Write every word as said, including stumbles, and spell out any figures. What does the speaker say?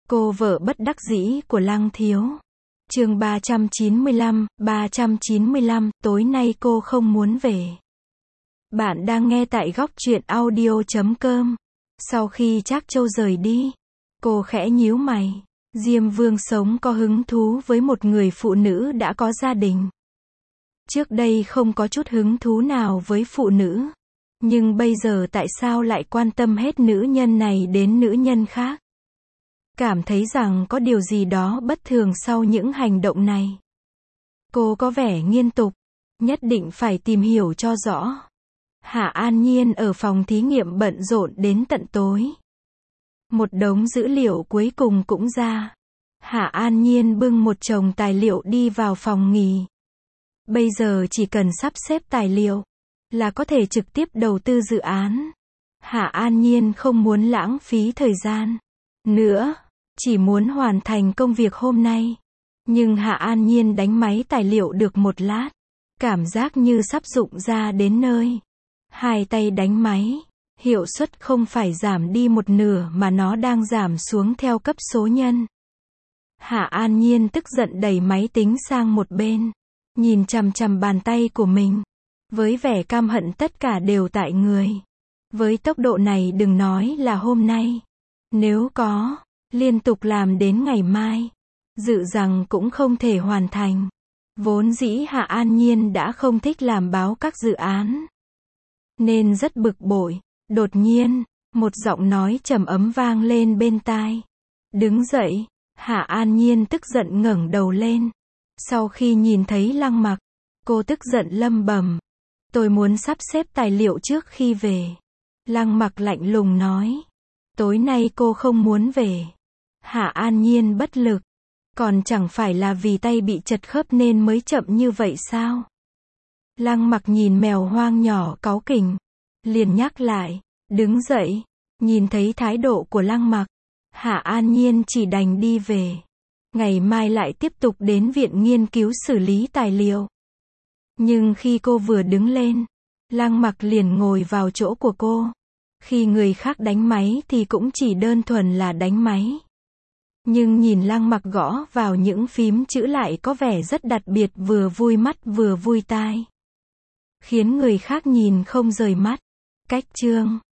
Cô vợ bất đắc dĩ của Lăng Thiếu. Chương ba trăm chín mươi lăm, ba trăm chín mươi lăm, tối nay cô không muốn về. Bạn đang nghe tại góc truyện audio chấm com. Sau khi Trác Châu rời đi, cô khẽ nhíu mày. Diêm Vương sống có hứng thú với một người phụ nữ đã có gia đình. Trước đây không có chút hứng thú nào với phụ nữ. Nhưng bây giờ tại sao lại quan tâm hết nữ nhân này đến nữ nhân khác? Cảm thấy rằng có điều gì đó bất thường sau những hành động này. Cô có vẻ nghiêm túc, nhất định phải tìm hiểu cho rõ. Hạ An Nhiên ở phòng thí nghiệm bận rộn đến tận tối. Một đống dữ liệu cuối cùng cũng ra. Hạ An Nhiên bưng một chồng tài liệu đi vào phòng nghỉ. Bây giờ chỉ cần sắp xếp tài liệu là có thể trực tiếp đầu tư dự án. Hạ An Nhiên không muốn lãng phí thời gian nữa, chỉ muốn hoàn thành công việc hôm nay. Nhưng Hạ An Nhiên đánh máy tài liệu được một lát, cảm giác như sắp rụng ra đến nơi. Hai tay đánh máy, hiệu suất không phải giảm đi một nửa mà nó đang giảm xuống theo cấp số nhân. Hạ An Nhiên tức giận đẩy máy tính sang một bên, nhìn chằm chằm bàn tay của mình, với vẻ căm hận tất cả đều tại người. Với tốc độ này đừng nói là hôm nay, nếu có liên tục làm đến ngày mai, dự rằng cũng không thể hoàn thành. Vốn dĩ Hạ An Nhiên đã không thích làm báo các dự án, nên rất bực bội. Đột nhiên, một giọng nói trầm ấm vang lên bên tai. Đứng dậy, Hạ An Nhiên tức giận ngẩng đầu lên. Sau khi nhìn thấy Lăng Mặc, cô tức giận lẩm bẩm. Tôi muốn sắp xếp tài liệu trước khi về. Lăng Mặc lạnh lùng nói. Tối nay cô không muốn về. Hạ An Nhiên bất lực. Còn chẳng phải là vì tay bị chật khớp nên mới chậm như vậy sao? Lăng Mặc nhìn mèo hoang nhỏ cáu kỉnh, liền nhắc lại. Đứng dậy. Nhìn thấy thái độ của Lăng Mặc, Hạ An Nhiên chỉ đành đi về. Ngày mai lại tiếp tục đến viện nghiên cứu xử lý tài liệu. Nhưng khi cô vừa đứng lên, Lăng Mặc liền ngồi vào chỗ của cô. Khi người khác đánh máy thì cũng chỉ đơn thuần là đánh máy. Nhưng nhìn Lăng Mặc gõ vào những phím chữ lại có vẻ rất đặc biệt, vừa vui mắt vừa vui tai. Khiến người khác nhìn không rời mắt. Cách chương